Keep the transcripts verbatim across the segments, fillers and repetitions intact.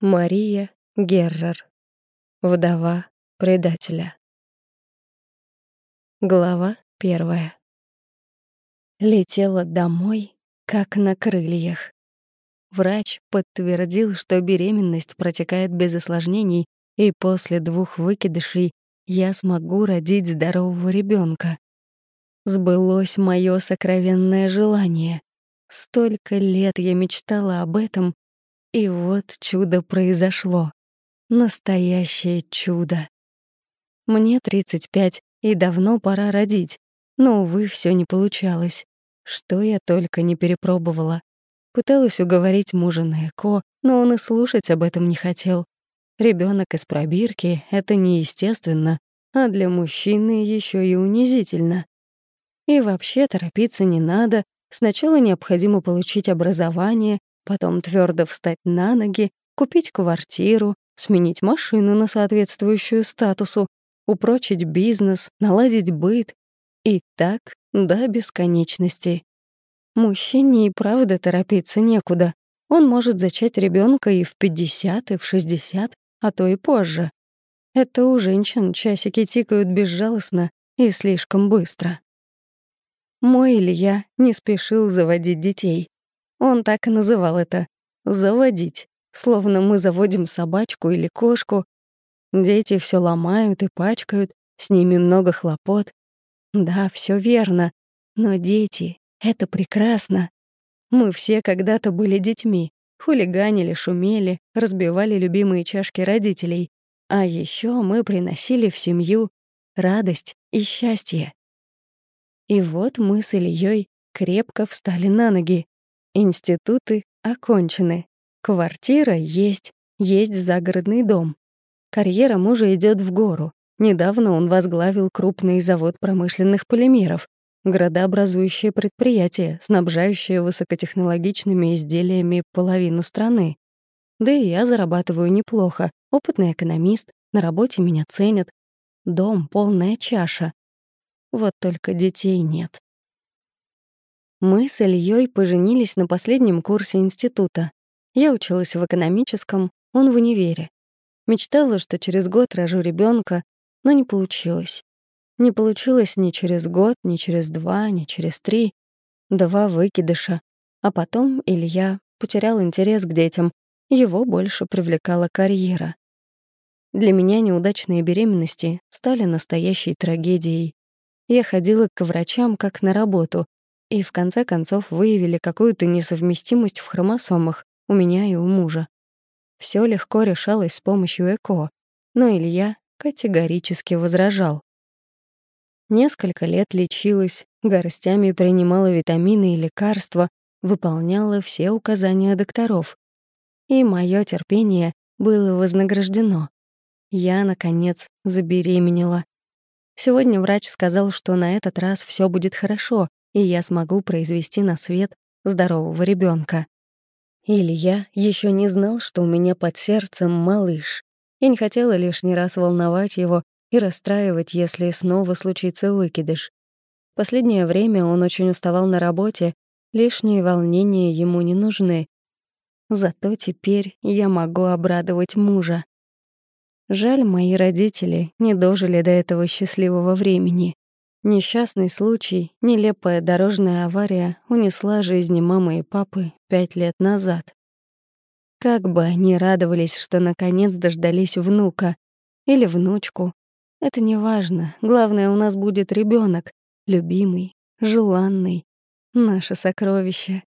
Мария Геррер. Вдова предателя. Глава первая. Летела домой, как на крыльях. Врач подтвердил, что беременность протекает без осложнений, и после двух выкидышей я смогу родить здорового ребенка. Сбылось моё сокровенное желание. Столько лет я мечтала об этом, и вот чудо произошло. Настоящее чудо. Мне тридцать пять, и давно пора родить, но, увы, всё не получалось. Что я только не перепробовала. Пыталась уговорить мужа на ЭКО, но он и слушать об этом не хотел. Ребёнок из пробирки — это неестественно, а для мужчины ещё и унизительно. И вообще торопиться не надо. Сначала необходимо получить образование, потом твёрдо встать на ноги, купить квартиру, сменить машину на соответствующую статусу, упрочить бизнес, наладить быт. И так до бесконечности. Мужчине и правда торопиться некуда. Он может зачать ребёнка и в пятьдесят, и в шестьдесят, а то и позже. Это у женщин часики тикают безжалостно и слишком быстро. Мой Илья не спешил заводить детей. Он так и называл это — «заводить», словно мы заводим собачку или кошку. Дети всё ломают и пачкают, с ними много хлопот. Да, всё верно, но дети — это прекрасно. Мы все когда-то были детьми, хулиганили, шумели, разбивали любимые чашки родителей, а ещё мы приносили в семью радость и счастье. И вот мы с Ильей крепко встали на ноги. Институты окончены. Квартира есть, есть загородный дом. Карьера мужа идёт в гору. Недавно он возглавил крупный завод промышленных полимеров, градообразующее предприятие, снабжающее высокотехнологичными изделиями половину страны. Да и я зарабатываю неплохо, опытный экономист, на работе меня ценят. Дом — полная чаша. Вот только детей нет. Мы с Ильей поженились на последнем курсе института. Я училась в экономическом, он в универе. Мечтала, что через год рожу ребенка, но не получилось. Не получилось ни через год, ни через два, ни через три. Два выкидыша. А потом Илья потерял интерес к детям, его больше привлекала карьера. Для меня неудачные беременности стали настоящей трагедией. Я ходила к врачам как на работу, и в конце концов выявили какую-то несовместимость в хромосомах у меня и у мужа. Всё легко решалось с помощью ЭКО, но Илья категорически возражал. Несколько лет лечилась, горстями принимала витамины и лекарства, выполняла все указания докторов. И моё терпение было вознаграждено. Я, наконец, забеременела. Сегодня врач сказал, что на этот раз всё будет хорошо, и я смогу произвести на свет здорового ребёнка. Илья ещё не знал, что у меня под сердцем малыш. Я не хотела лишний раз волновать его и расстраивать, если снова случится выкидыш. Последнее время он очень уставал на работе, лишние волнения ему не нужны. Зато теперь я могу обрадовать мужа. Жаль, мои родители не дожили до этого счастливого времени. Несчастный случай, нелепая дорожная авария унесла жизни мамы и папы пять лет назад. Как бы они радовались, что наконец дождались внука или внучку. Это не важно, главное, у нас будет ребёнок, любимый, желанный, наше сокровище.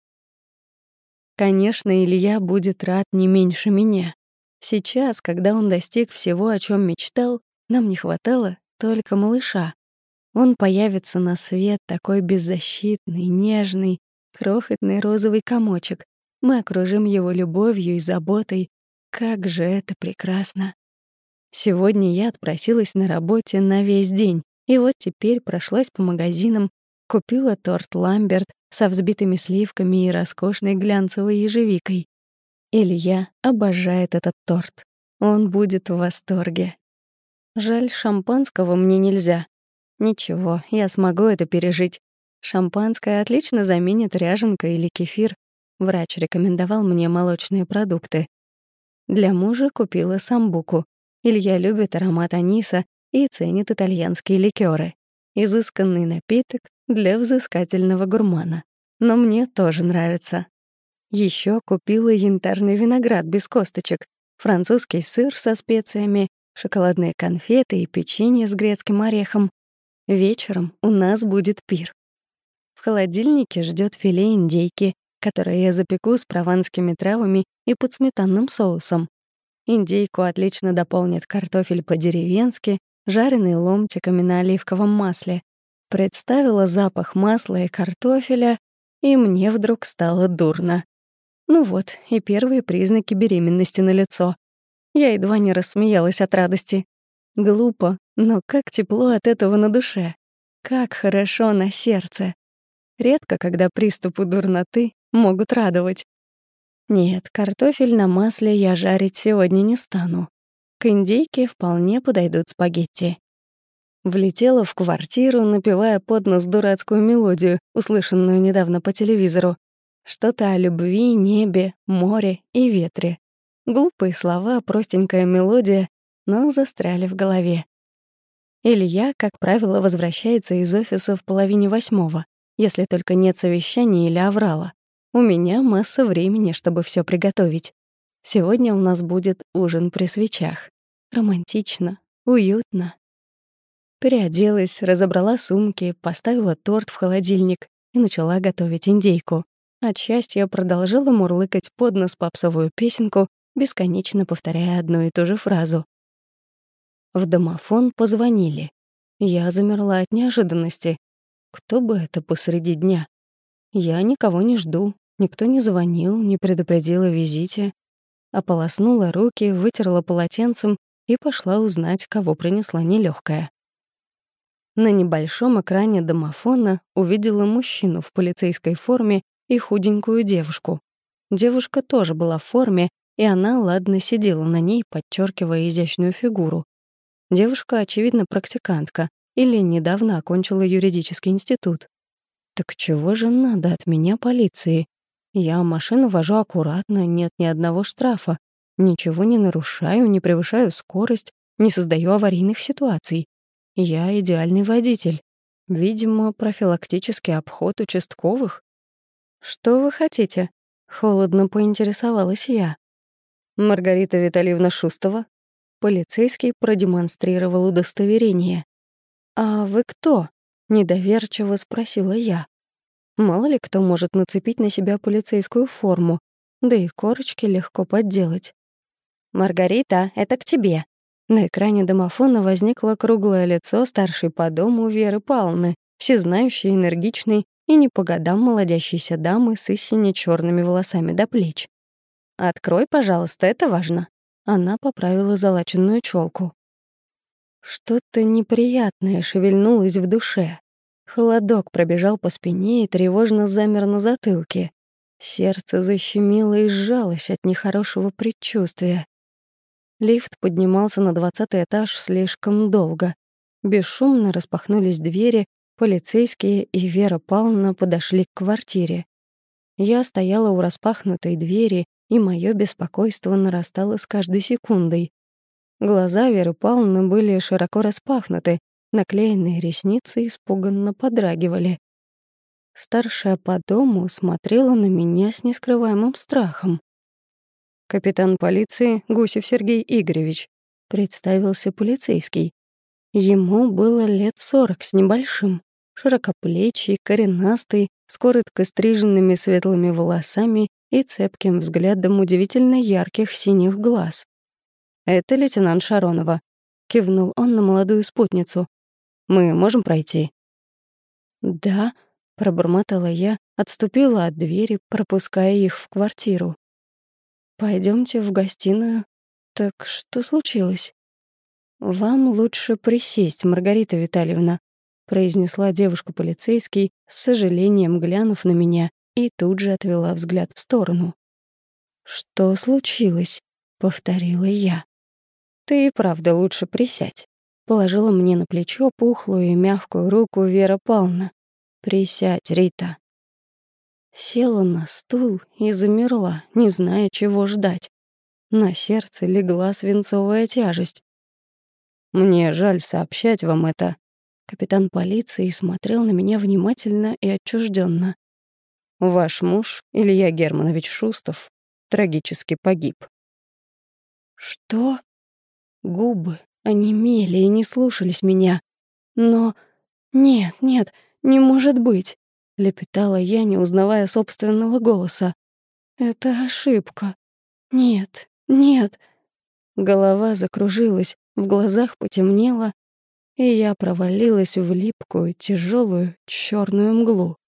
Конечно, Илья будет рад не меньше меня. Сейчас, когда он достиг всего, о чём мечтал, нам не хватало только малыша. Он появится на свет такой беззащитный, нежный, крохотный розовый комочек. Мы окружим его любовью и заботой. Как же это прекрасно! Сегодня я отпросилась на работе на весь день, и вот теперь прошлась по магазинам, купила торт «Ламберт» со взбитыми сливками и роскошной глянцевой ежевикой. Илья обожает этот торт. Он будет в восторге. Жаль, шампанского мне нельзя. Ничего, я смогу это пережить. Шампанское отлично заменит ряженка или кефир. Врач рекомендовал мне молочные продукты. Для мужа купила самбуку. Илья любит аромат аниса и ценит итальянские ликёры. Изысканный напиток для взыскательного гурмана. Но мне тоже нравится. Еще купила янтарный виноград без косточек, французский сыр со специями, шоколадные конфеты и печенье с грецким орехом. Вечером у нас будет пир. В холодильнике ждет филе индейки, которое я запеку с прованскими травами и под сметанным соусом. Индейку отлично дополнит картофель по-деревенски, жареный ломтиками на оливковом масле. Представила запах масла и картофеля, и мне вдруг стало дурно. Ну вот, и первые признаки беременности налицо. Я едва не рассмеялась от радости. Глупо, но как тепло от этого на душе. Как хорошо на сердце. Редко, когда приступы дурноты могут радовать. Нет, картофель на масле я жарить сегодня не стану. К индейке вполне подойдут спагетти. Влетела в квартиру, напевая под нос дурацкую мелодию, услышанную недавно по телевизору. Что-то о любви, небе, море и ветре. Глупые слова, простенькая мелодия, но застряли в голове. Илья, как правило, возвращается из офиса в половине восьмого, если только нет совещания или аврала. У меня масса времени, чтобы все приготовить. Сегодня у нас будет ужин при свечах. Романтично, уютно. Переоделась, разобрала сумки, поставила торт в холодильник и начала готовить индейку. От счастья продолжила мурлыкать под нос попсовую песенку, бесконечно повторяя одну и ту же фразу. В домофон позвонили. Я замерла от неожиданности. Кто бы это посреди дня? Я никого не жду, никто не звонил, не предупредил о визите. Ополоснула руки, вытерла полотенцем и пошла узнать, кого принесла нелёгкая. На небольшом экране домофона увидела мужчину в полицейской форме и худенькую девушку. Девушка тоже была в форме, и она ладно сидела на ней, подчеркивая изящную фигуру. Девушка, очевидно, практикантка или недавно окончила юридический институт. Так чего же надо от меня полиции? Я машину вожу аккуратно, нет ни одного штрафа. Ничего не нарушаю, не превышаю скорость, не создаю аварийных ситуаций. Я идеальный водитель. Видимо, профилактический обход участковых. «Что вы хотите?» — холодно поинтересовалась я. «Маргарита Витальевна Шустова». Полицейский продемонстрировал удостоверение. «А вы кто?» — недоверчиво спросила я. Мало ли кто может нацепить на себя полицейскую форму, да и корочки легко подделать. «Маргарита, это к тебе». На экране домофона возникло круглое лицо старшей по дому Веры Павловны, всезнающей, энергичной и не по годам молодящейся дамы с истинно чёрными волосами до плеч. «Открой, пожалуйста, это важно». Она поправила залаченную чёлку. Что-то неприятное шевельнулось в душе. Холодок пробежал по спине и тревожно замер на затылке. Сердце защемило и сжалось от нехорошего предчувствия. Лифт поднимался на двадцатый этаж слишком долго. Бесшумно распахнулись двери, полицейские и Вера Павловна подошли к квартире. Я стояла у распахнутой двери, и моё беспокойство нарастало с каждой секундой. Глаза Веры Павловны были широко распахнуты, наклеенные ресницы испуганно подрагивали. Старшая по дому смотрела на меня с нескрываемым страхом. «Капитан полиции Гусев Сергей Игоревич», — представился полицейский. Ему было лет сорок с небольшим, широкоплечий, коренастый, с коротко стриженными светлыми волосами и цепким взглядом удивительно ярких синих глаз. «Это лейтенант Шаронова», — кивнул он на молодую спутницу. «Мы можем пройти?» «Да», — пробормотала я, отступила от двери, пропуская их в квартиру. Пойдемте в гостиную. Так что случилось?» «Вам лучше присесть, Маргарита Витальевна», — произнесла девушка-полицейский, с сожалением глянув на меня, и тут же отвела взгляд в сторону. «Что случилось?» — повторила я. «Ты и правда лучше присядь», — положила мне на плечо пухлую и мягкую руку Вера Павловна. «Присядь, Рита». Села на стул и замерла, не зная, чего ждать. На сердце легла свинцовая тяжесть. «Мне жаль сообщать вам это». Капитан полиции смотрел на меня внимательно и отчужденно. «Ваш муж, Илья Германович Шустов, трагически погиб». «Что?» Губы онемели и не слушались меня. «Но... нет, нет, не может быть!» — лепетала я, не узнавая собственного голоса. «Это ошибка. Нет, нет». Голова закружилась, в глазах потемнело, и я провалилась в липкую, тяжелую, черную мглу.